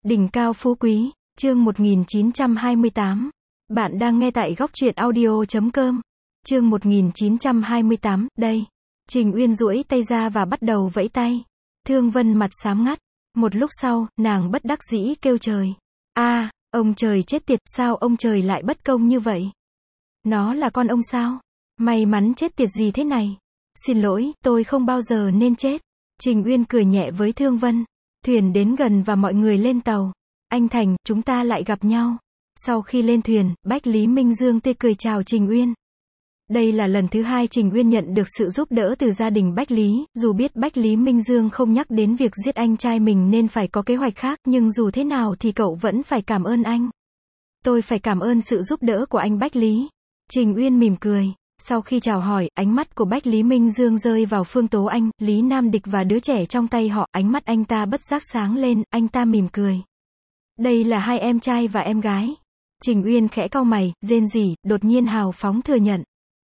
Đỉnh cao phú quý, chương 1928. Bạn đang nghe tại góc truyện audio.com. Chương 1928, đây. Trình Uyên duỗi tay ra và bắt đầu vẫy tay. Thương Vân mặt xám ngắt. Một lúc sau, nàng bất đắc dĩ kêu trời. Ông trời chết tiệt, sao ông trời lại bất công như vậy? Nó là con ông sao? May mắn chết tiệt gì thế này? Xin lỗi, tôi không bao giờ nên chết. Trình Uyên cười nhẹ với Thương Vân. Thuyền đến gần và mọi người lên tàu. Anh Thành, chúng ta lại gặp nhau. Sau khi lên thuyền, Bách Lý Minh Dương tươi cười chào Trình Uyên. Đây là lần thứ hai Trình Uyên nhận được sự giúp đỡ từ gia đình Bách Lý, dù biết Bách Lý Minh Dương không nhắc đến việc giết anh trai mình nên phải có kế hoạch khác, nhưng dù thế nào thì cậu vẫn phải cảm ơn anh. Tôi phải cảm ơn sự giúp đỡ của anh Bách Lý. Trình Uyên mỉm cười. Sau khi chào hỏi, ánh mắt của Bách Lý Minh Dương rơi vào Phương Tố Anh, Lý Nam Địch và đứa trẻ trong tay họ, ánh mắt anh ta bất giác sáng lên, anh ta mỉm cười. Đây là hai em trai và em gái. Trình Uyên khẽ cau mày, rên rỉ, đột nhiên hào phóng thừa nhận.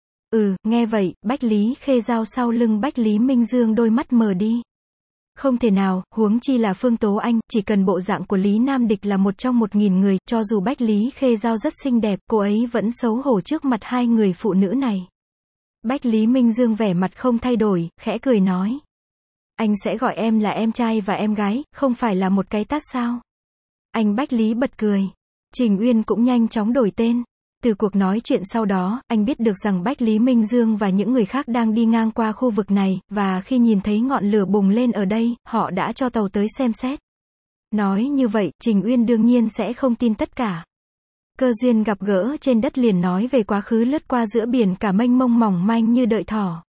Nghe vậy, Bách Lý Khê Giao sau lưng Bách Lý Minh Dương đôi mắt mờ đi. Không thể nào, huống chi là Phương Tố Anh, chỉ cần bộ dạng của Lý Nam Địch là một trong 1000 người, cho dù Bách Lý Khê Giao rất xinh đẹp, cô ấy vẫn xấu hổ trước mặt hai người phụ nữ này. Bách Lý Minh Dương vẻ mặt không thay đổi, khẽ cười nói. Anh sẽ gọi em là em trai và em gái, không phải là một cái tát sao? Anh Bách Lý bật cười. Trình Uyên cũng nhanh chóng đổi tên. Từ cuộc nói chuyện sau đó, anh biết được rằng Bách Lý Minh Dương và những người khác đang đi ngang qua khu vực này, và khi nhìn thấy ngọn lửa bùng lên ở đây, họ đã cho tàu tới xem xét. Nói như vậy, Trình Uyên đương nhiên sẽ không tin tất cả. Cơ duyên gặp gỡ trên đất liền nói về quá khứ lướt qua giữa biển cả mênh mông mỏng manh như đợi thỏ.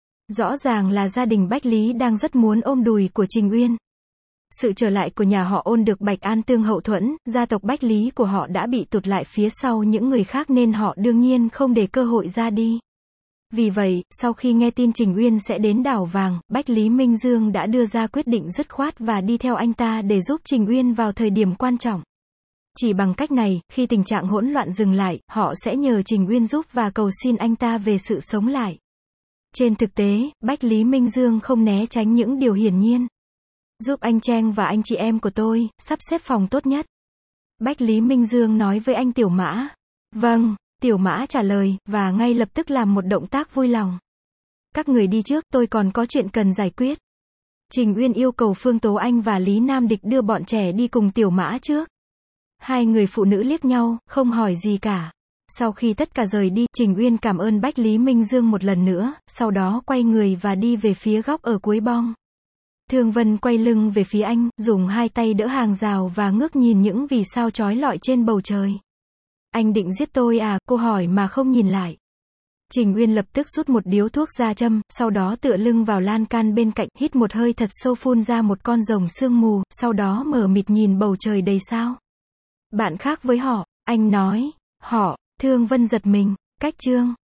Rõ ràng là gia đình Bách Lý đang rất muốn ôm đùi của Trình Uyên. Sự trở lại của nhà họ Ôn được Bạch An Tương hậu thuẫn, gia tộc Bách Lý của họ đã bị tụt lại phía sau những người khác nên họ đương nhiên không để cơ hội ra đi. Vì vậy, sau khi nghe tin Trình Uyên sẽ đến đảo vàng, Bách Lý Minh Dương đã đưa ra quyết định dứt khoát và đi theo anh ta để giúp Trình Uyên vào thời điểm quan trọng. Chỉ bằng cách này, khi tình trạng hỗn loạn dừng lại, họ sẽ nhờ Trình Uyên giúp và cầu xin anh ta về sự sống lại. Trên thực tế, Bách Lý Minh Dương không né tránh những điều hiển nhiên. Giúp anh Trang và anh chị em của tôi, sắp xếp phòng tốt nhất. Bách Lý Minh Dương nói với anh Tiểu Mã. Vâng, Tiểu Mã trả lời, và ngay lập tức làm một động tác vui lòng. Các người đi trước, tôi còn có chuyện cần giải quyết. Trình Uyên yêu cầu Phương Tố Anh và Lý Nam Địch đưa bọn trẻ đi cùng Tiểu Mã trước. Hai người phụ nữ liếc nhau, không hỏi gì cả. Sau khi tất cả rời đi, Trình Uyên cảm ơn Bách Lý Minh Dương một lần nữa, sau đó quay người và đi về phía góc ở cuối bong. Thương Vân quay lưng về phía anh, dùng hai tay đỡ hàng rào và ngước nhìn những vì sao chói lọi trên bầu trời. Anh định giết tôi à? Cô hỏi mà không nhìn lại. Trình Uyên lập tức rút một điếu thuốc ra châm, sau đó tựa lưng vào lan can bên cạnh, hít một hơi thật sâu phun ra một con rồng sương mù, sau đó mờ mịt nhìn bầu trời đầy sao. Bạn khác với họ, anh nói. Họ, Thương Vân giật mình, cách chương.